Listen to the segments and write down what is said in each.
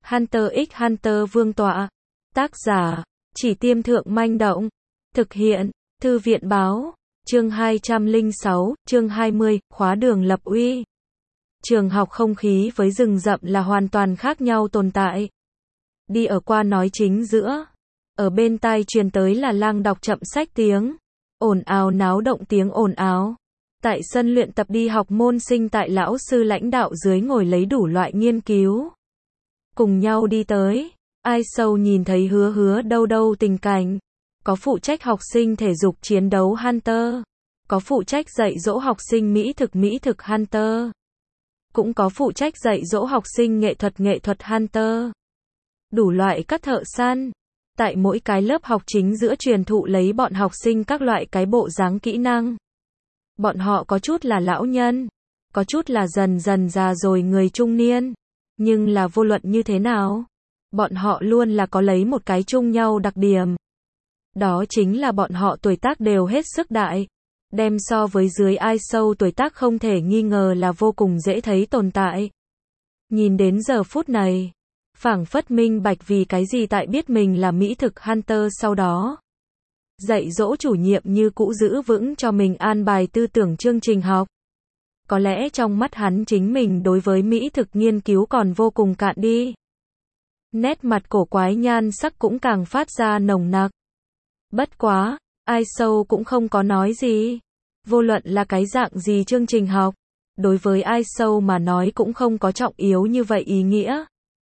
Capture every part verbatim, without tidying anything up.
Hunter x Hunter vương tọa. Tác giả, Chỉ Tiêm Thượng Manh Động. Thực hiện, Thư viện Báo. Chương hai trăm lẻ sáu, chương hai mươi, khóa đường lập uy. Trường học không khí với rừng rậm là hoàn toàn khác nhau tồn tại. Đi ở qua nói chính giữa. Ở bên tai truyền tới là lang đọc chậm sách tiếng. Ồn ào náo động tiếng ồn ào. Tại sân luyện tập đi học môn sinh tại lão sư lãnh đạo dưới ngồi lấy đủ loại nghiên cứu. Cùng nhau đi tới. Ai sâu nhìn thấy hứa hứa đâu đâu tình cảnh. Có phụ trách học sinh thể dục chiến đấu Hunter. Có phụ trách dạy dỗ học sinh mỹ thực mỹ thực Hunter. Cũng có phụ trách dạy dỗ học sinh nghệ thuật nghệ thuật Hunter. Đủ loại các thợ săn. Tại mỗi cái lớp học chính giữa truyền thụ lấy bọn học sinh các loại cái bộ dáng kỹ năng. Bọn họ có chút là lão nhân. Có chút là dần dần già rồi người trung niên. Nhưng là vô luận như thế nào. Bọn họ luôn là có lấy một cái chung nhau đặc điểm. Đó chính là bọn họ tuổi tác đều hết sức đại. Đem so với dưới ai sâu tuổi tác không thể nghi ngờ là vô cùng dễ thấy tồn tại. Nhìn đến giờ phút này, phảng phất minh bạch vì cái gì tại biết mình là mỹ thực Hunter sau đó. Dạy dỗ chủ nhiệm như cũ giữ vững cho mình an bài tư tưởng chương trình học. Có lẽ trong mắt hắn chính mình đối với mỹ thực nghiên cứu còn vô cùng cạn đi. Nét mặt cổ quái nhan sắc cũng càng phát ra nồng nặc. Bất quá, ai sâu cũng không có nói gì. Vô luận là cái dạng gì chương trình học, đối với ai sâu mà nói cũng không có trọng yếu như vậy ý nghĩa.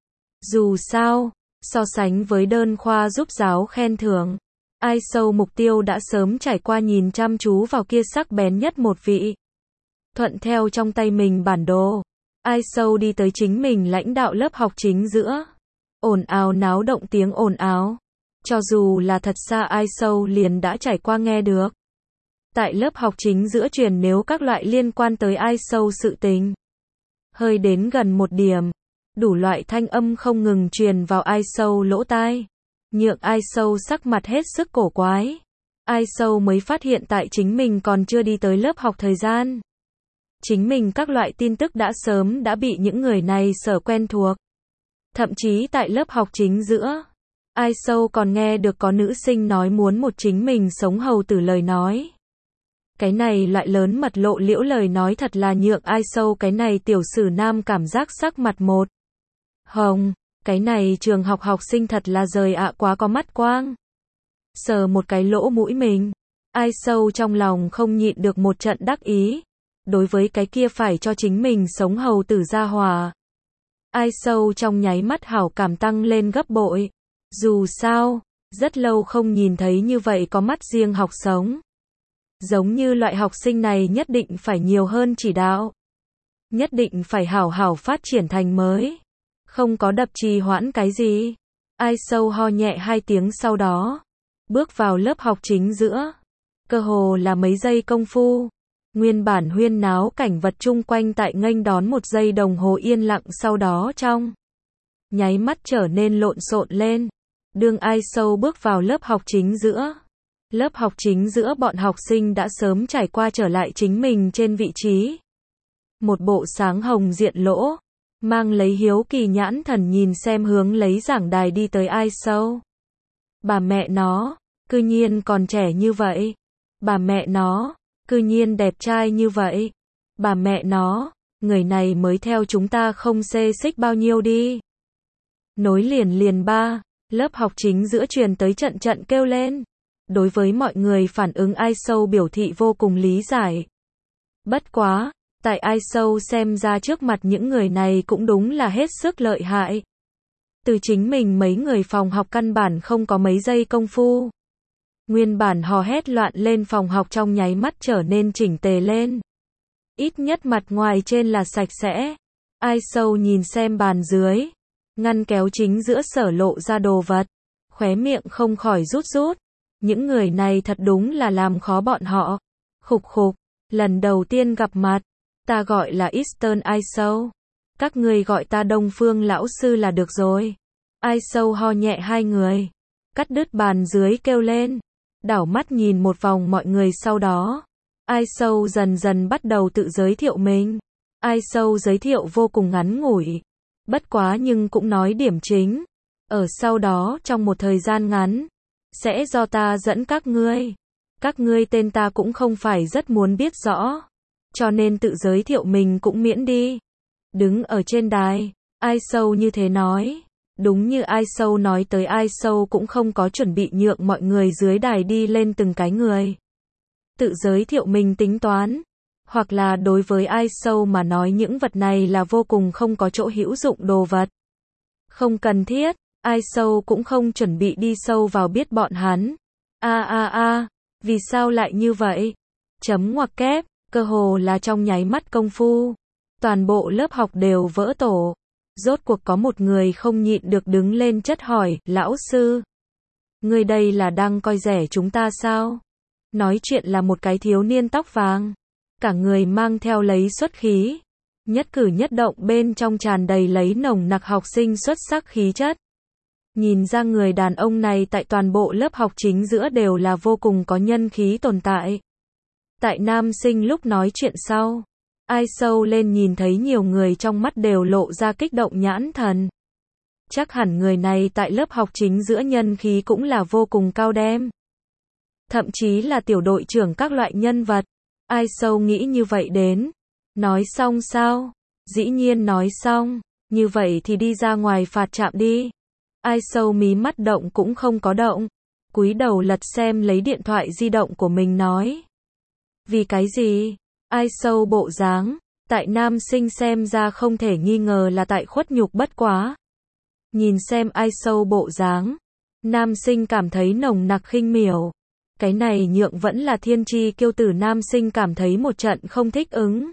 Dù sao, so sánh với đơn khoa giúp giáo khen thưởng, ai sâu mục tiêu đã sớm trải qua nhìn chăm chú vào kia sắc bén nhất một vị. Thuận theo trong tay mình bản đồ, ai sâu đi tới chính mình lãnh đạo lớp học chính giữa. Ồn ào náo động tiếng ồn ào. Cho dù là thật xa ai sâu liền đã trải qua nghe được. Tại lớp học chính giữa truyền nếu các loại liên quan tới ai sâu sự tình. Hơi đến gần một điểm. Đủ loại thanh âm không ngừng truyền vào ai sâu lỗ tai. Nhượng ai sâu sắc mặt hết sức cổ quái. Ai sâu mới phát hiện tại chính mình còn chưa đi tới lớp học thời gian. Chính mình các loại tin tức đã sớm đã bị những người này sở quen thuộc. Thậm chí tại lớp học chính giữa. Ai sâu còn nghe được có nữ sinh nói muốn một chính mình sống hầu tử lời nói. Cái này loại lớn mật lộ liễu lời nói thật là nhượng ai sâu cái này tiểu sử nam cảm giác sắc mặt một. Hồng, cái này trường học học sinh thật là rời ạ quá có mắt quang. Sờ một cái lỗ mũi mình. Ai sâu trong lòng không nhịn được một trận đắc ý. Đối với cái kia phải cho chính mình sống hầu tử gia hòa. Ai sâu trong nháy mắt hảo cảm tăng lên gấp bội. Dù sao, rất lâu không nhìn thấy như vậy có mắt riêng học sống. Giống như loại học sinh này nhất định phải nhiều hơn chỉ đạo. Nhất định phải hảo hảo phát triển thành mới. Không có đập trì hoãn cái gì. Ai sâu ho nhẹ hai tiếng sau đó. Bước vào lớp học chính giữa. Cơ hồ là mấy giây công phu. Nguyên bản huyên náo cảnh vật chung quanh tại nghênh đón một giây đồng hồ yên lặng sau đó trong. Nháy mắt trở nên lộn xộn lên. Đương ai sâu bước vào lớp học chính giữa. Lớp học chính giữa bọn học sinh đã sớm trải qua trở lại chính mình trên vị trí. Một bộ sáng hồng diện lỗ. Mang lấy hiếu kỳ nhãn thần nhìn xem hướng lấy giảng đài đi tới ai sâu. Bà mẹ nó, cư nhiên còn trẻ như vậy. Bà mẹ nó, cư nhiên đẹp trai như vậy. Bà mẹ nó, người này mới theo chúng ta không xê xích bao nhiêu đi. Nối liền liền ba. Lớp học chính giữa truyền tới trận trận kêu lên. Đối với mọi người phản ứng ai sâu biểu thị vô cùng lý giải. Bất quá, tại ai sâu xem ra trước mặt những người này cũng đúng là hết sức lợi hại. Từ chính mình mấy người phòng học căn bản không có mấy giây công phu. Nguyên bản hò hét loạn lên phòng học trong nháy mắt trở nên chỉnh tề lên. Ít nhất mặt ngoài trên là sạch sẽ. Ai sâu nhìn xem bàn dưới. Ngăn kéo chính giữa sở lộ ra đồ vật. Khóe miệng không khỏi rút rút. Những người này thật đúng là làm khó bọn họ. Khục khục, lần đầu tiên gặp mặt. Ta gọi là Eastern ai sâu. Các người gọi ta Đông Phương lão sư là được rồi. Ai sâu ho nhẹ hai người. Cắt đứt bàn dưới kêu lên. Đảo mắt nhìn một vòng mọi người sau đó. Ai sâu dần dần bắt đầu tự giới thiệu mình. Ai sâu giới thiệu vô cùng ngắn ngủi. Bất quá nhưng cũng nói điểm chính. Ở sau đó trong một thời gian ngắn, sẽ do ta dẫn các ngươi. Các ngươi tên ta cũng không phải rất muốn biết rõ. Cho nên tự giới thiệu mình cũng miễn đi. Đứng ở trên đài, Ai Sâu như thế nói. Đúng như Ai Sâu nói tới, Ai Sâu cũng không có chuẩn bị nhượng mọi người dưới đài đi lên từng cái người. Tự giới thiệu mình tính toán. Hoặc là đối với Ai Sâu mà nói những vật này là vô cùng không có chỗ hữu dụng đồ vật. Không cần thiết, Ai Sâu cũng không chuẩn bị đi sâu vào biết bọn hắn. A a a, vì sao lại như vậy? Chấm ngoặc kép, cơ hồ là trong nháy mắt công phu. Toàn bộ lớp học đều vỡ tổ. Rốt cuộc có một người không nhịn được đứng lên chất hỏi, lão sư. Người đây là đang coi rẻ chúng ta sao? Nói chuyện là một cái thiếu niên tóc vàng. Cả người mang theo lấy xuất khí. Nhất cử nhất động bên trong tràn đầy lấy nồng nặc học sinh xuất sắc khí chất. Nhìn ra người đàn ông này tại toàn bộ lớp học chính giữa đều là vô cùng có nhân khí tồn tại. Tại nam sinh lúc nói chuyện sau, Ai Sâu lên nhìn thấy nhiều người trong mắt đều lộ ra kích động nhãn thần. Chắc hẳn người này tại lớp học chính giữa nhân khí cũng là vô cùng cao đem. Thậm chí là tiểu đội trưởng các loại nhân vật. Ai Sâu nghĩ như vậy đến. Nói xong sao? Dĩ nhiên nói xong. Như vậy thì đi ra ngoài phạt trạm đi. Ai Sâu mí mắt động cũng không có động. Cúi đầu lật xem lấy điện thoại di động của mình nói. Vì cái gì? Ai Sâu bộ dáng. Tại nam sinh xem ra không thể nghi ngờ là tại khuất nhục bất quá. Nhìn xem Ai Sâu bộ dáng. Nam sinh cảm thấy nồng nặc khinh miểu. Cái này nhượng vẫn là thiên chi kiêu tử, nam sinh cảm thấy một trận không thích ứng.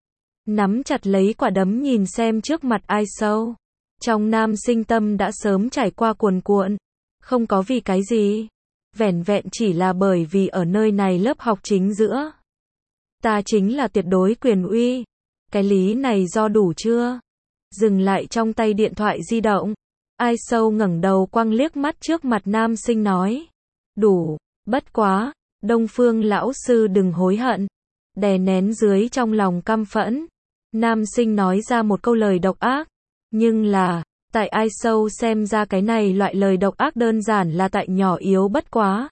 Nắm chặt lấy quả đấm nhìn xem trước mặt Ai Sâu. Trong nam sinh tâm đã sớm trải qua cuồn cuộn. Không có vì cái gì. Vẻn vẹn chỉ là bởi vì ở nơi này lớp học chính giữa. Ta chính là tuyệt đối quyền uy. Cái lý này do đủ chưa? Dừng lại trong tay điện thoại di động. Ai Sâu ngẩng đầu quăng liếc mắt trước mặt nam sinh nói. Đủ, bất quá, Đông Phương lão sư đừng hối hận. Đè nén dưới trong lòng căm phẫn. Nam sinh nói ra một câu lời độc ác. Nhưng là, tại Ai Sâu xem ra cái này loại lời độc ác đơn giản là tại nhỏ yếu bất quá.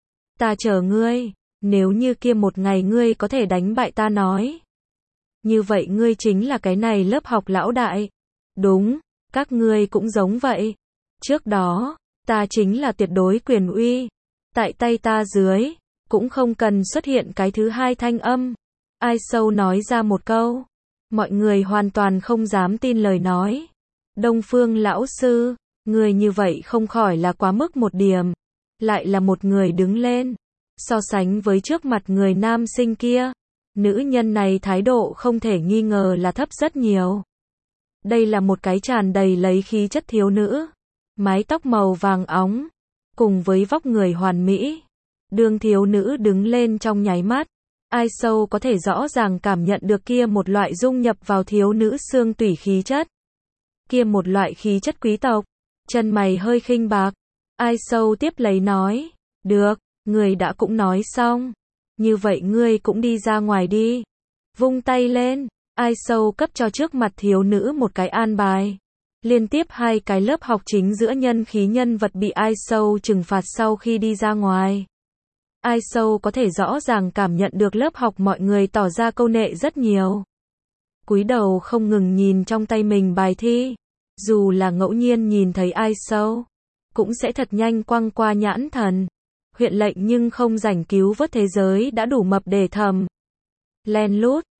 Ta chờ ngươi, nếu như kia một ngày ngươi có thể đánh bại ta nói. Như vậy ngươi chính là cái này lớp học lão đại. Đúng, các ngươi cũng giống vậy. Trước đó, ta chính là tuyệt đối quyền uy. Tại tay ta dưới, cũng không cần xuất hiện cái thứ hai thanh âm. Ai Sâu nói ra một câu. Mọi người hoàn toàn không dám tin lời nói. Đông Phương lão sư, người như vậy không khỏi là quá mức một điểm. Lại là một người đứng lên. So sánh với trước mặt người nam sinh kia, nữ nhân này thái độ không thể nghi ngờ là thấp rất nhiều. Đây là một cái tràn đầy lấy khí chất thiếu nữ. Mái tóc màu vàng óng, cùng với vóc người hoàn mỹ. Đường thiếu nữ đứng lên trong nháy mắt. Ai Sâu có thể rõ ràng cảm nhận được kia một loại dung nhập vào thiếu nữ xương tủy khí chất. Kia một loại khí chất quý tộc. Chân mày hơi khinh bạc. Ai Sâu tiếp lấy nói. Được, người đã cũng nói xong. Như vậy ngươi cũng đi ra ngoài đi. Vung tay lên. Ai Sâu cấp cho trước mặt thiếu nữ một cái an bài. Liên tiếp hai cái lớp học chính giữa nhân khí nhân vật bị Ai Sâu trừng phạt sau khi đi ra ngoài. Ai Sâu có thể rõ ràng cảm nhận được lớp học mọi người tỏ ra câu nệ rất nhiều. Cúi đầu không ngừng nhìn trong tay mình bài thi. Dù là ngẫu nhiên nhìn thấy Ai Sâu, cũng sẽ thật nhanh quăng qua nhãn thần. Huyện lệnh nhưng không rảnh cứu vớt thế giới đã đủ mập để thầm. Len lút,